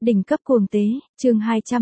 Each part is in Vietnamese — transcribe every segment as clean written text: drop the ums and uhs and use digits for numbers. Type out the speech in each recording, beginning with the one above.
Đỉnh cấp cuồng tế, chương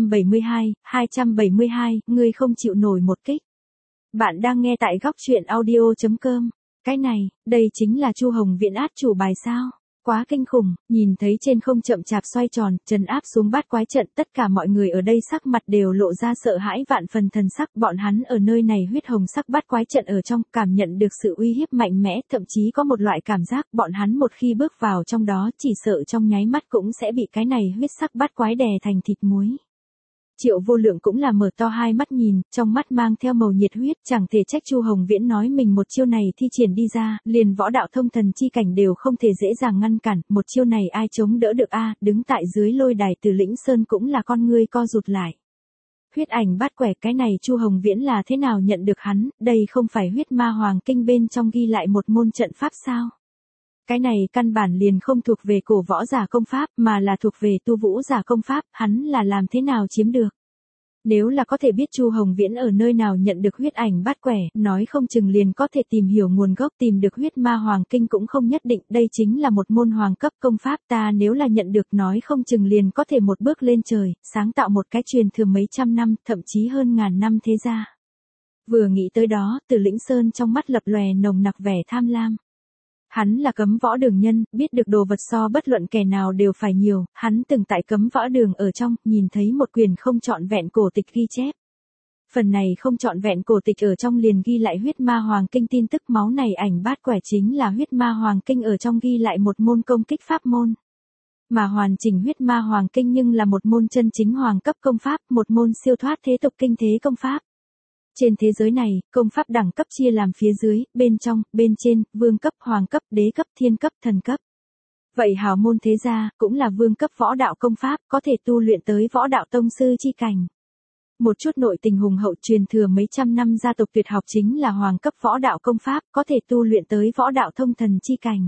272, ngươi không chịu nổi một kích. Bạn đang nghe tại góc truyện audio.com. Cái này, đây chính là Chu Hồng Viễn át chủ bài sao? Quá kinh khủng, nhìn thấy trên không chậm chạp xoay tròn, trấn áp xuống bát quái trận, tất cả mọi người ở đây sắc mặt đều lộ ra sợ hãi vạn phần thần sắc, bọn hắn ở nơi này huyết hồng sắc bát quái trận ở trong, cảm nhận được sự uy hiếp mạnh mẽ, thậm chí có một loại cảm giác, bọn hắn một khi bước vào trong đó, chỉ sợ trong nháy mắt cũng sẽ bị cái này huyết sắc bát quái đè thành thịt muối. Triệu Vô Lượng cũng là mở to hai mắt nhìn, trong mắt mang theo màu nhiệt huyết, chẳng thể trách Chu Hồng Viễn nói mình một chiêu này thi triển đi ra, liền võ đạo thông thần chi cảnh đều không thể dễ dàng ngăn cản, một chiêu này ai chống đỡ được a? Đứng tại dưới lôi đài Từ Lĩnh Sơn cũng là con ngươi co rụt lại. Huyết ảnh bát quẻ, cái này Chu Hồng Viễn là thế nào nhận được hắn, đây không phải huyết ma hoàng kinh bên trong ghi lại một môn trận pháp sao? Cái này căn bản liền không thuộc về cổ võ giả công pháp, mà là thuộc về tu vũ giả công pháp, hắn là làm thế nào chiếm được. Nếu là có thể biết Chu Hồng Viễn ở nơi nào nhận được huyết ảnh bát quẻ, nói không chừng liền có thể tìm hiểu nguồn gốc, tìm được huyết ma hoàng kinh cũng không nhất định, đây chính là một môn hoàng cấp công pháp, ta nếu là nhận được nói không chừng liền có thể một bước lên trời, sáng tạo một cái truyền thừa mấy trăm năm, thậm chí hơn ngàn năm thế gia. Vừa nghĩ tới đó, Từ Lĩnh Sơn trong mắt lập lòe nồng nặc vẻ tham lam. Hắn là cấm võ đường nhân, biết được đồ vật so bất luận kẻ nào đều phải nhiều, hắn từng tại cấm võ đường ở trong, nhìn thấy một quyển không trọn vẹn cổ tịch ghi chép. Phần này không trọn vẹn cổ tịch ở trong liền ghi lại huyết ma hoàng kinh tin tức, máu này ảnh bát quẻ chính là huyết ma hoàng kinh ở trong ghi lại một môn công kích pháp môn. Mà hoàn chỉnh huyết ma hoàng kinh nhưng là một môn chân chính hoàng cấp công pháp, một môn siêu thoát thế tục kinh thế công pháp. Trên thế giới này, công pháp đẳng cấp chia làm phía dưới, bên trong, bên trên, vương cấp, hoàng cấp, đế cấp, thiên cấp, thần cấp. Vậy hào môn thế gia, cũng là vương cấp võ đạo công pháp, có thể tu luyện tới võ đạo tông sư chi cảnh. Một chút nội tình hùng hậu truyền thừa mấy trăm năm gia tộc tuyệt học chính là hoàng cấp võ đạo công pháp, có thể tu luyện tới võ đạo thông thần chi cảnh.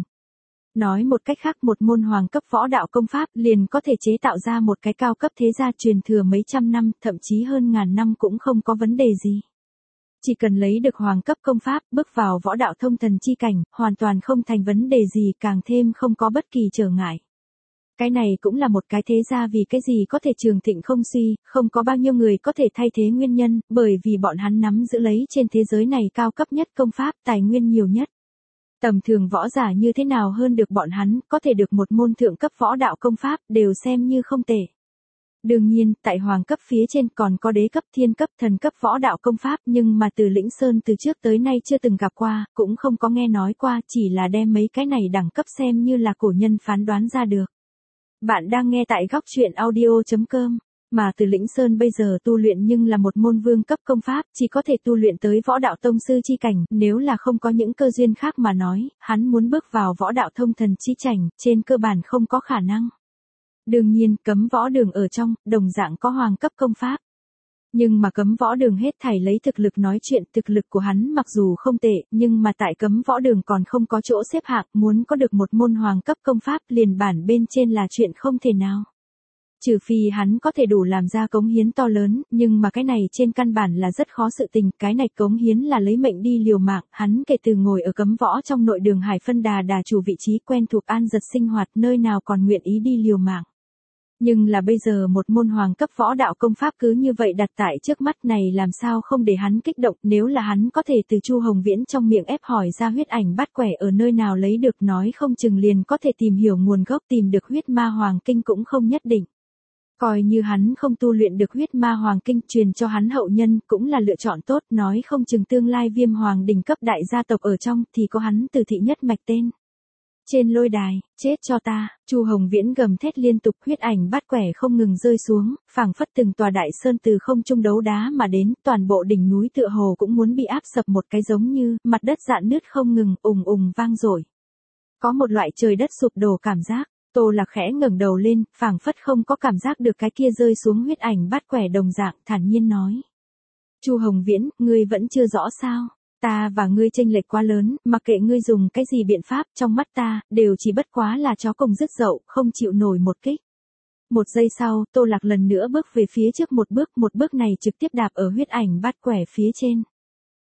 Nói một cách khác, một môn hoàng cấp võ đạo công pháp liền có thể chế tạo ra một cái cao cấp thế gia truyền thừa mấy trăm năm, thậm chí hơn ngàn năm cũng không có vấn đề gì. Chỉ cần lấy được hoàng cấp công pháp, bước vào võ đạo thông thần chi cảnh, hoàn toàn không thành vấn đề gì, càng thêm không có bất kỳ trở ngại. Cái này cũng là một cái thế gia vì cái gì có thể trường thịnh không suy, không có bao nhiêu người có thể thay thế nguyên nhân, bởi vì bọn hắn nắm giữ lấy trên thế giới này cao cấp nhất công pháp, tài nguyên nhiều nhất. Tầm thường võ giả như thế nào hơn được bọn hắn, có thể được một môn thượng cấp võ đạo công pháp, đều xem như không tệ. Đương nhiên, tại hoàng cấp phía trên còn có đế cấp, thiên cấp, thần cấp võ đạo công pháp, nhưng mà Từ Lĩnh Sơn từ trước tới nay chưa từng gặp qua, cũng không có nghe nói qua, chỉ là đem mấy cái này đẳng cấp xem như là cổ nhân phán đoán ra được. Bạn đang nghe tại góc truyện audio.com, mà Từ Lĩnh Sơn bây giờ tu luyện nhưng là một môn vương cấp công pháp, chỉ có thể tu luyện tới võ đạo tông sư chi cảnh, nếu là không có những cơ duyên khác mà nói, hắn muốn bước vào võ đạo thông thần chi cảnh, trên cơ bản không có khả năng. Đương nhiên, cấm võ đường ở trong, đồng dạng có hoàng cấp công pháp. Nhưng mà cấm võ đường hết thảy lấy thực lực nói chuyện, thực lực của hắn mặc dù không tệ, nhưng mà tại cấm võ đường còn không có chỗ xếp hạng, muốn có được một môn hoàng cấp công pháp liền bản bên trên là chuyện không thể nào. Trừ phi hắn có thể đủ làm ra cống hiến to lớn, nhưng mà cái này trên căn bản là rất khó sự tình, cái này cống hiến là lấy mệnh đi liều mạng, hắn kể từ ngồi ở cấm võ trong nội đường Hải Phân Đà chủ vị trí quen thuộc an giật sinh hoạt, nơi nào còn nguyện ý đi liều mạng. Nhưng là bây giờ một môn hoàng cấp võ đạo công pháp cứ như vậy đặt tại trước mắt này làm sao không để hắn kích động, nếu là hắn có thể từ Chu Hồng Viễn trong miệng ép hỏi ra huyết ảnh bát quẻ ở nơi nào lấy được, nói không chừng liền có thể tìm hiểu nguồn gốc, tìm được huyết ma hoàng kinh cũng không nhất định. Coi như hắn không tu luyện được huyết ma hoàng kinh, truyền cho hắn hậu nhân cũng là lựa chọn tốt, nói không chừng tương lai Viêm Hoàng đỉnh cấp đại gia tộc ở trong thì có hắn Từ thị nhất mạch tên. Trên lôi đài, chết cho ta, Chu Hồng Viễn gầm thét liên tục, huyết ảnh bát quẻ không ngừng rơi xuống, phảng phất từng tòa đại sơn từ không trung đấu đá mà đến, toàn bộ đỉnh núi tựa hồ cũng muốn bị áp sập một cái, giống như mặt đất rạn nứt không ngừng, ùng ùng vang dội. Có một loại trời đất sụp đổ cảm giác. Tô Lạc khẽ ngẩng đầu lên, phảng phất không có cảm giác được cái kia rơi xuống huyết ảnh bát quẻ đồng dạng, thản nhiên nói: Chu Hồng Viễn, ngươi vẫn chưa rõ sao? Ta và ngươi chênh lệch quá lớn, mặc kệ ngươi dùng cái gì biện pháp, trong mắt ta, đều chỉ bất quá là chó cùng rứt dậu, không chịu nổi một kích. Một giây sau, Tô Lạc lần nữa bước về phía trước một bước này trực tiếp đạp ở huyết ảnh bát quẻ phía trên.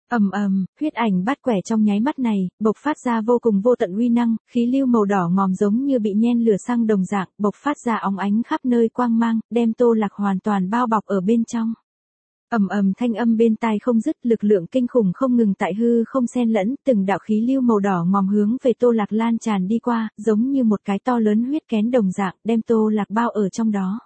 Huyết ảnh bát quẻ trong nháy mắt này, bộc phát ra vô cùng vô tận uy năng, khí lưu màu đỏ ngòm giống như bị nhen lửa xăng đồng dạng, bộc phát ra óng ánh khắp nơi quang mang, đem Tô Lạc hoàn toàn bao bọc ở bên trong. Thanh âm bên tai không dứt, lực lượng kinh khủng không ngừng tại hư không xen lẫn, từng đạo khí lưu màu đỏ ngòm hướng về Tô Lạc lan tràn đi qua, giống như một cái to lớn huyết kén đồng dạng, đem Tô Lạc bao ở trong đó.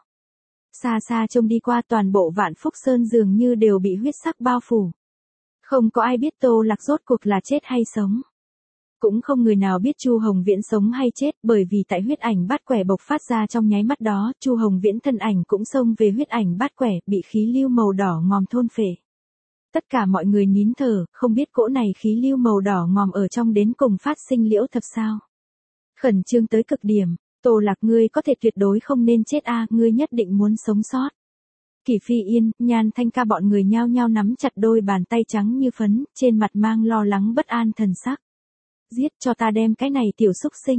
Xa xa trông đi qua, toàn bộ Vạn Phúc Sơn dường như đều bị huyết sắc bao phủ. Không có ai biết Tô Lạc rốt cuộc là chết hay sống. Cũng không người nào biết Chu Hồng Viễn sống hay chết, bởi vì tại huyết ảnh bát quẻ bộc phát ra trong nháy mắt đó, Chu Hồng Viễn thân ảnh cũng xông về huyết ảnh bát quẻ, bị khí lưu màu đỏ ngòm thôn phệ. Tất cả mọi người nín thở, không biết cỗ này khí lưu màu đỏ ngòm ở trong đến cùng phát sinh liễu thập sao. Khẩn trương tới cực điểm, Tô Lạc ngươi có thể tuyệt đối không nên chết a, ngươi nhất định muốn sống sót. Kỷ Phi Yên, Nhan Thanh Ca bọn người nhao nhao nắm chặt đôi bàn tay trắng như phấn, trên mặt mang lo lắng bất an thần sắc. Giết cho ta đem cái này tiểu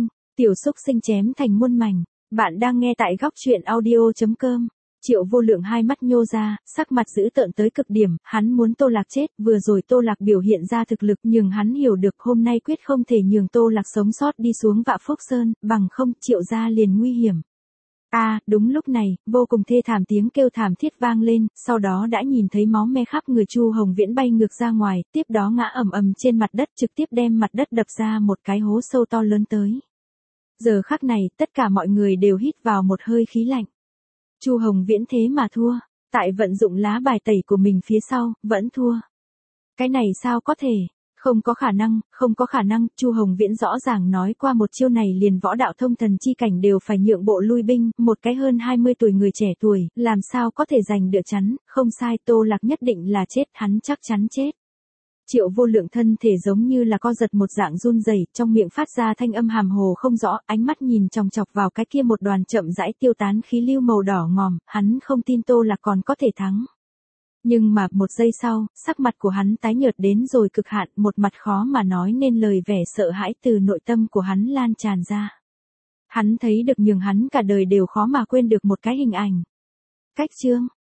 xúc sinh chém thành muôn mảnh. Bạn đang nghe tại góc truyện audio.com. Triệu Vô Lượng hai mắt nhô ra, sắc mặt dữ tợn tới cực điểm, hắn muốn Tô Lạc chết, vừa rồi Tô Lạc biểu hiện ra thực lực nhưng hắn hiểu được hôm nay quyết không thể nhường Tô Lạc sống sót đi xuống Vạn Phúc Sơn, bằng không Triệu gia liền nguy hiểm. Đúng lúc này, vô cùng thê thảm tiếng kêu thảm thiết vang lên, sau đó đã nhìn thấy máu me khắp người Chu Hồng Viễn bay ngược ra ngoài, tiếp đó ngã trên mặt đất, trực tiếp đem mặt đất đập ra một cái hố sâu to lớn tới. Giờ khắc này, tất cả mọi người đều hít vào một hơi khí lạnh. Chu Hồng Viễn thế mà thua, tại vận dụng lá bài tẩy của mình phía sau, vẫn thua. Cái này sao có thể? Không có khả năng, Chu Hồng Viễn rõ ràng nói qua một chiêu này liền võ đạo thông thần chi cảnh đều phải nhượng bộ lui binh, một cái hơn 20 tuổi người trẻ tuổi, làm sao có thể giành được chắn, không sai, Tô Lạc nhất định là chết, hắn chắc chắn chết. Triệu Vô Lượng thân thể giống như là co giật một dạng run rẩy, trong miệng phát ra thanh âm hàm hồ không rõ, ánh mắt nhìn chòng chọc vào cái kia một đoàn chậm rãi tiêu tán khí lưu màu đỏ ngòm, hắn không tin Tô Lạc còn có thể thắng. Nhưng mà, một giây sau, sắc mặt của hắn tái nhợt đến rồi cực hạn, một mặt khó mà nói nên lời vẻ sợ hãi từ nội tâm của hắn lan tràn ra. Hắn thấy được nhường hắn cả đời đều khó mà quên được một cái hình ảnh. Cách chương,